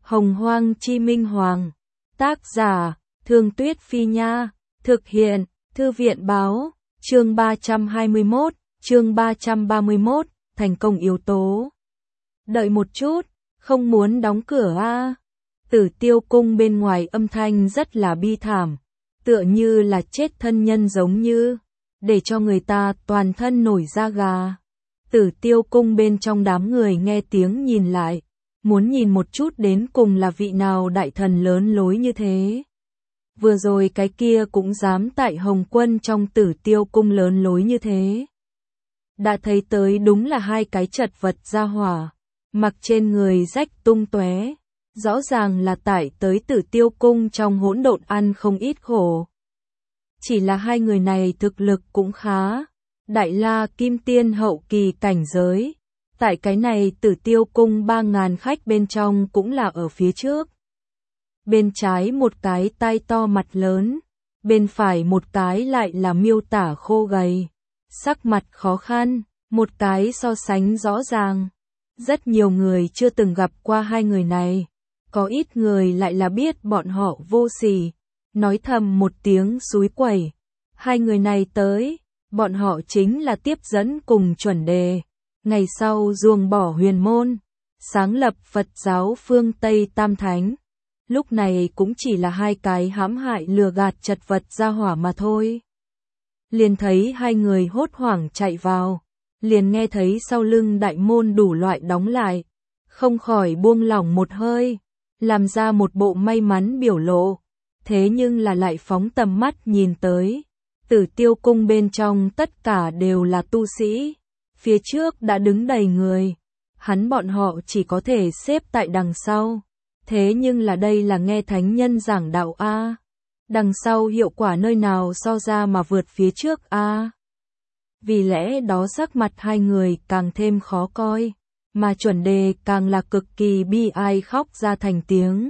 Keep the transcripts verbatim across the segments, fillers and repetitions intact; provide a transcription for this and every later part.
Hồng Hoang Chi Minh Hoàng. Tác giả, Thương Tuyết Phi Nha. Thực hiện, Thư viện Báo. Chương ba trăm hai mươi mốt, chương ba trăm ba mươi mốt, thành công yếu tố. Đợi một chút, không muốn đóng cửa a. Tử Tiêu cung bên ngoài âm thanh rất là bi thảm, tựa như là chết thân nhân giống như, để cho người ta toàn thân nổi da gà. Tử Tiêu cung bên trong đám người nghe tiếng nhìn lại, muốn nhìn một chút đến cùng là vị nào đại thần lớn lối như thế. Vừa rồi cái kia cũng dám tại Hồng Quân trong Tử Tiêu cung lớn lối như thế. Đã thấy tới đúng là hai cái chật vật ra hỏa, mặc trên người rách tung tóe, rõ ràng là tại tới Tử Tiêu cung trong hỗn độn ăn không ít khổ. Chỉ là hai người này thực lực cũng khá, Đại La Kim Tiên hậu kỳ cảnh giới, tại cái này Tử Tiêu cung ba ngàn khách bên trong cũng là ở phía trước. Bên trái một cái tai to mặt lớn, bên phải một cái lại là miêu tả khô gầy, sắc mặt khó khăn, một cái so sánh rõ ràng. Rất nhiều người chưa từng gặp qua hai người này, có ít người lại là biết bọn họ vô sỉ, nói thầm một tiếng xúi quẩy. Hai người này tới, bọn họ chính là tiếp dẫn cùng chuẩn đề, ngày sau ruồng bỏ huyền môn, sáng lập Phật giáo phương Tây Tam Thánh. Lúc này cũng chỉ là hai cái hãm hại lừa gạt chật vật ra hỏa mà thôi. Liền thấy hai người hốt hoảng chạy vào, liền nghe thấy sau lưng đại môn đủ loại đóng lại, không khỏi buông lỏng một hơi, làm ra một bộ may mắn biểu lộ. Thế nhưng là lại phóng tầm mắt nhìn tới, Tử Tiêu cung bên trong tất cả đều là tu sĩ, phía trước đã đứng đầy người, hắn bọn họ chỉ có thể xếp tại đằng sau. Thế nhưng là đây là nghe thánh nhân giảng đạo a, đằng sau hiệu quả nơi nào so ra mà vượt phía trước a. Vì lẽ đó sắc mặt hai người càng thêm khó coi, mà chuẩn đề càng là cực kỳ bi ai khóc ra thành tiếng.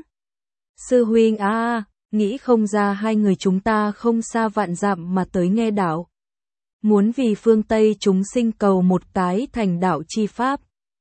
Sư huynh a, nghĩ không ra hai người chúng ta không xa vạn dặm mà tới nghe đạo. Muốn vì phương Tây chúng sinh cầu một cái thành đạo chi pháp,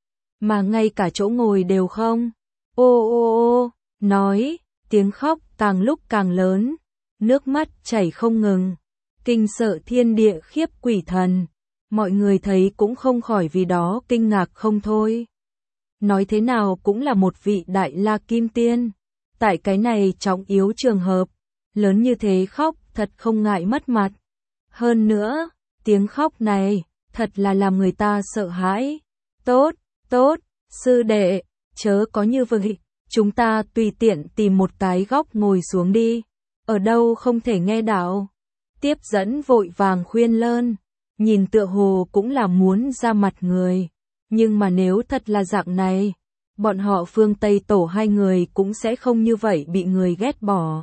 mà ngay cả chỗ ngồi đều không. Ô ô ô, nói, tiếng khóc càng lúc càng lớn, nước mắt chảy không ngừng, kinh sợ thiên địa khiếp quỷ thần, mọi người thấy cũng không khỏi vì đó kinh ngạc không thôi. Nói thế nào cũng là một vị Đại La Kim Tiên, tại cái này trọng yếu trường hợp, lớn như thế khóc thật không ngại mất mặt. Hơn nữa, tiếng khóc này, thật là làm người ta sợ hãi. Tốt, tốt, sư đệ, chớ có như vậy, chúng ta tùy tiện tìm một cái góc ngồi xuống đi, ở đâu không thể nghe đạo. Tiếp dẫn vội vàng khuyên lơn, nhìn tựa hồ cũng là muốn ra mặt người, nhưng mà nếu thật là dạng này, bọn họ phương Tây tổ hai người cũng sẽ không như vậy bị người ghét bỏ.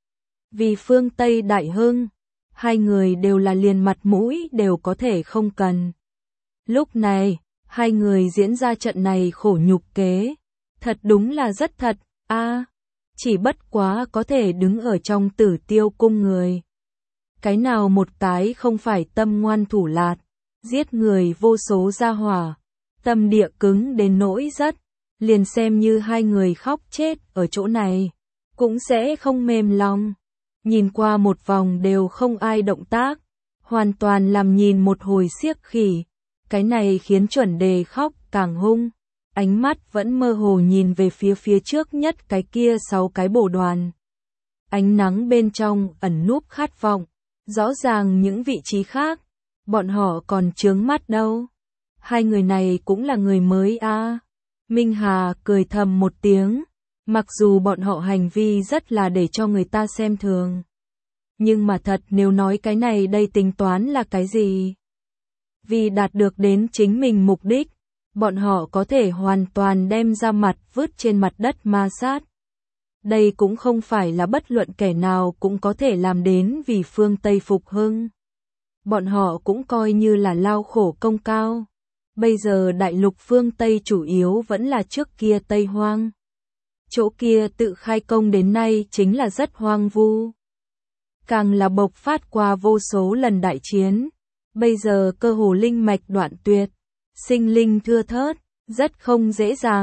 Vì phương Tây đại hưng, hai người đều là liền mặt mũi đều có thể không cần. Lúc này, hai người diễn ra trận này khổ nhục kế, thật đúng là rất thật, a, à, chỉ bất quá có thể đứng ở trong Tử Tiêu cung người. Cái nào một cái không phải tâm ngoan thủ lạt, giết người vô số gia hỏa, tâm địa cứng đến nỗi rất, liền xem như hai người khóc chết ở chỗ này, cũng sẽ không mềm lòng. Nhìn qua một vòng đều không ai động tác, hoàn toàn làm nhìn một hồi xiếc khỉ, cái này khiến chuẩn đề khóc càng hung. Ánh mắt vẫn mơ hồ nhìn về phía phía trước nhất cái kia sáu cái bồ đoàn. Ánh nắng bên trong ẩn núp khát vọng, rõ ràng những vị trí khác, bọn họ còn chướng mắt đâu. Hai người này cũng là người mới a. À. Minh Hà cười thầm một tiếng, mặc dù bọn họ hành vi rất là để cho người ta xem thường. Nhưng mà thật nếu nói cái này đây tính toán là cái gì? Vì đạt được đến chính mình mục đích, bọn họ có thể hoàn toàn đem ra mặt vứt trên mặt đất ma sát. Đây cũng không phải là bất luận kẻ nào cũng có thể làm đến vì phương Tây phục hưng. Bọn họ cũng coi như là lao khổ công cao. Bây giờ đại lục phương Tây chủ yếu vẫn là trước kia Tây Hoang. Chỗ kia tự khai công đến nay chính là rất hoang vu. Càng là bộc phát qua vô số lần đại chiến. Bây giờ cơ hồ linh mạch đoạn tuyệt, sinh linh thưa thớt, rất không dễ dàng,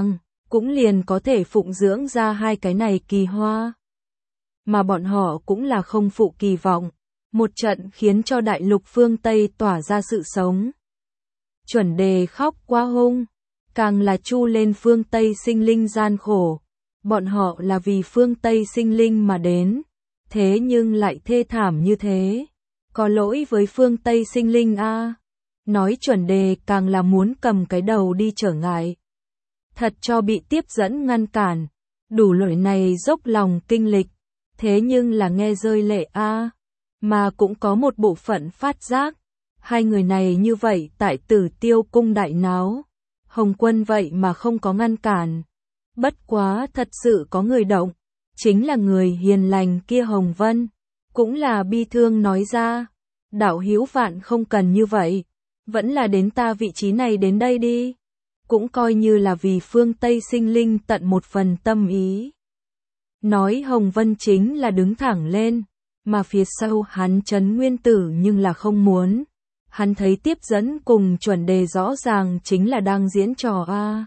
cũng liền có thể phụng dưỡng ra hai cái này kỳ hoa. Mà bọn họ cũng là không phụ kỳ vọng, một trận khiến cho đại lục phương Tây tỏa ra sự sống. Chuẩn Đề khóc quá hung, càng là chu lên phương Tây sinh linh gian khổ, bọn họ là vì phương Tây sinh linh mà đến, thế nhưng lại thê thảm như thế, có lỗi với phương Tây sinh linh a. Nói Chuẩn Đề càng là muốn cầm cái đầu đi trở ngại. Thật cho bị tiếp dẫn ngăn cản, đủ loại này dốc lòng kinh lịch, thế nhưng là nghe rơi lệ a, mà cũng có một bộ phận phát giác, hai người này như vậy tại Tử Tiêu cung đại náo, Hồng Quân vậy mà không có ngăn cản. Bất quá thật sự có người động, chính là người hiền lành kia Hồng Vân, cũng là bi thương nói ra, đạo hữu vạn không cần như vậy, vẫn là đến ta vị trí này đến đây đi, cũng coi như là vì phương Tây sinh linh tận một phần tâm ý. Nói Hồng Vân chính là đứng thẳng lên, mà phía sau hắn Trấn Nguyên Tử nhưng là không muốn. Hắn thấy tiếp dẫn cùng Chuẩn Đề rõ ràng chính là đang diễn trò a.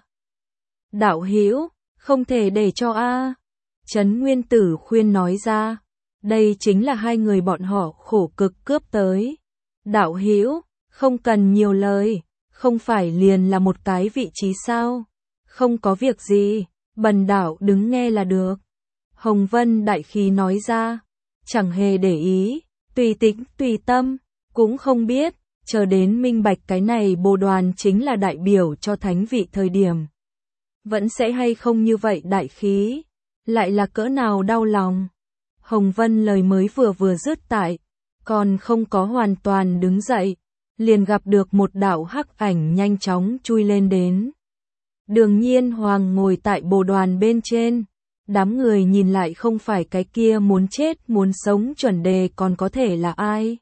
Đạo hữu, không thể để cho a. Trấn Nguyên Tử khuyên nói ra, đây chính là hai người bọn họ khổ cực cướp tới. Đạo hữu, không cần nhiều lời, không phải liền là một cái vị trí sao? Không có việc gì, bần đạo đứng nghe là được. Hồng Vân đại khí nói ra, chẳng hề để ý, tùy tĩnh tùy tâm, cũng không biết, chờ đến minh bạch cái này bồ đoàn chính là đại biểu cho thánh vị thời điểm. Vẫn sẽ hay không như vậy đại khí, lại là cỡ nào đau lòng. Hồng Vân lời mới vừa vừa dứt tại, còn không có hoàn toàn đứng dậy, liền gặp được một đạo hắc ảnh nhanh chóng chui lên đến. Đường Nhiên Hoàng ngồi tại bồ đoàn bên trên, đám người nhìn lại không phải cái kia muốn chết muốn sống Chuẩn Đề còn có thể là ai.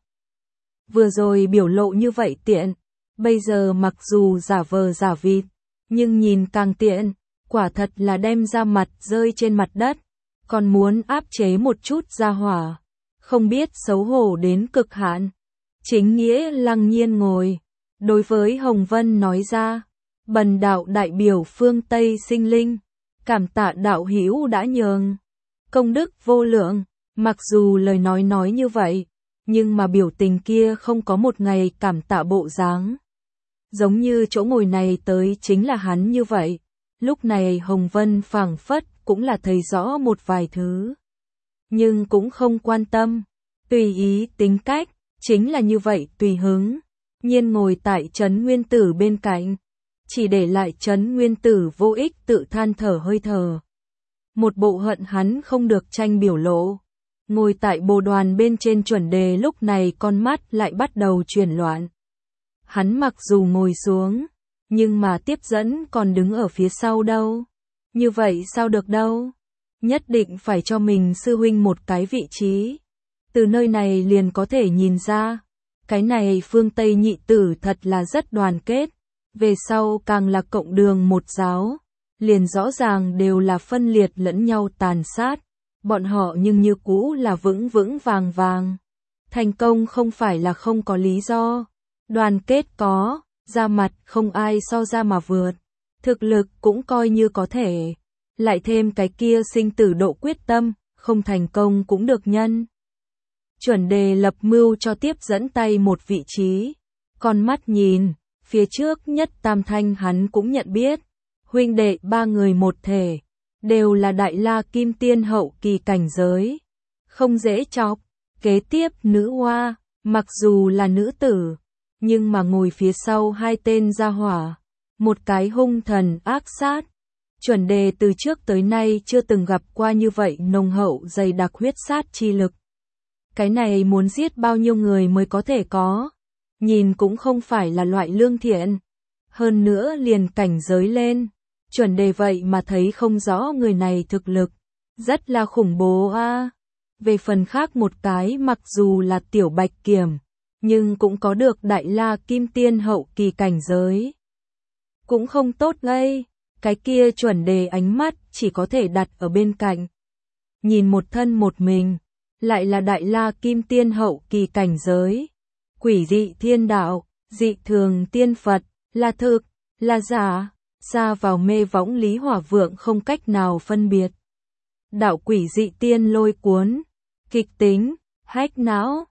Vừa rồi biểu lộ như vậy tiện, bây giờ mặc dù giả vờ giả vịt, nhưng nhìn càng tiện, quả thật là đem ra mặt rơi trên mặt đất, còn muốn áp chế một chút ra hỏa, không biết xấu hổ đến cực hạn. Chính Nghĩa lăng nhiên ngồi, đối với Hồng Vân nói ra, bần đạo đại biểu phương Tây sinh linh, cảm tạ đạo hữu đã nhường, công đức vô lượng. Mặc dù lời nói nói như vậy, nhưng mà biểu tình kia không có một ngày cảm tạ bộ dáng. Giống như chỗ ngồi này tới chính là hắn như vậy. Lúc này Hồng Vân phảng phất cũng là thấy rõ một vài thứ, nhưng cũng không quan tâm, tùy ý tính cách, chính là như vậy tùy hứng. Nhiên ngồi tại Trấn Nguyên Tử bên cạnh, chỉ để lại Trấn Nguyên Tử vô ích tự than thở hơi thở. Một bộ hận hắn không được tranh biểu lộ. Ngồi tại bồ đoàn bên trên Chuẩn Đề lúc này con mắt lại bắt đầu chuyển loạn. Hắn mặc dù ngồi xuống, nhưng mà tiếp dẫn còn đứng ở phía sau đâu. Như vậy sao được đâu. Nhất định phải cho mình sư huynh một cái vị trí. Từ nơi này liền có thể nhìn ra, cái này phương Tây nhị tử thật là rất đoàn kết. Về sau càng là cộng đường một giáo, liền rõ ràng đều là phân liệt lẫn nhau tàn sát. Bọn họ nhưng như cũ là vững vững vàng vàng. Thành công không phải là không có lý do. Đoàn kết có, ra mặt không ai so ra mà vượt. Thực lực cũng coi như có thể. Lại thêm cái kia sinh tử độ quyết tâm, không thành công cũng được nhân. Chuẩn Đề lập mưu cho tiếp dẫn tay một vị trí. Con mắt nhìn, phía trước nhất Tam Thanh hắn cũng nhận biết. Huynh đệ ba người một thể, đều là đại la kim tiên hậu kỳ cảnh giới. Không dễ chọc. Kế tiếp nữ hoa, mặc dù là nữ tử, nhưng mà ngồi phía sau hai tên gia hỏa. Một cái hung thần ác sát. Chuẩn Đề từ trước tới nay chưa từng gặp qua như vậy nồng hậu dày đặc huyết sát chi lực. Cái này muốn giết bao nhiêu người mới có thể có. Nhìn cũng không phải là loại lương thiện. Hơn nữa liền cảnh giới lên. Chuẩn Đề vậy mà thấy không rõ người này thực lực. Rất là khủng bố a. À. Về phần khác một cái mặc dù là tiểu bạch kiểm, nhưng cũng có được đại la kim tiên hậu kỳ cảnh giới. Cũng không tốt gây. Cái kia Chuẩn Đề ánh mắt chỉ có thể đặt ở bên cạnh. Nhìn một thân một mình, lại là đại la kim tiên hậu kỳ cảnh giới. Quỷ dị thiên đạo, dị thường tiên Phật, là thực, là giả, Xa vào mê võng Lý Hỏa Vượng không cách nào phân biệt. Đạo quỷ dị tiên lôi cuốn, kịch tính, hách não,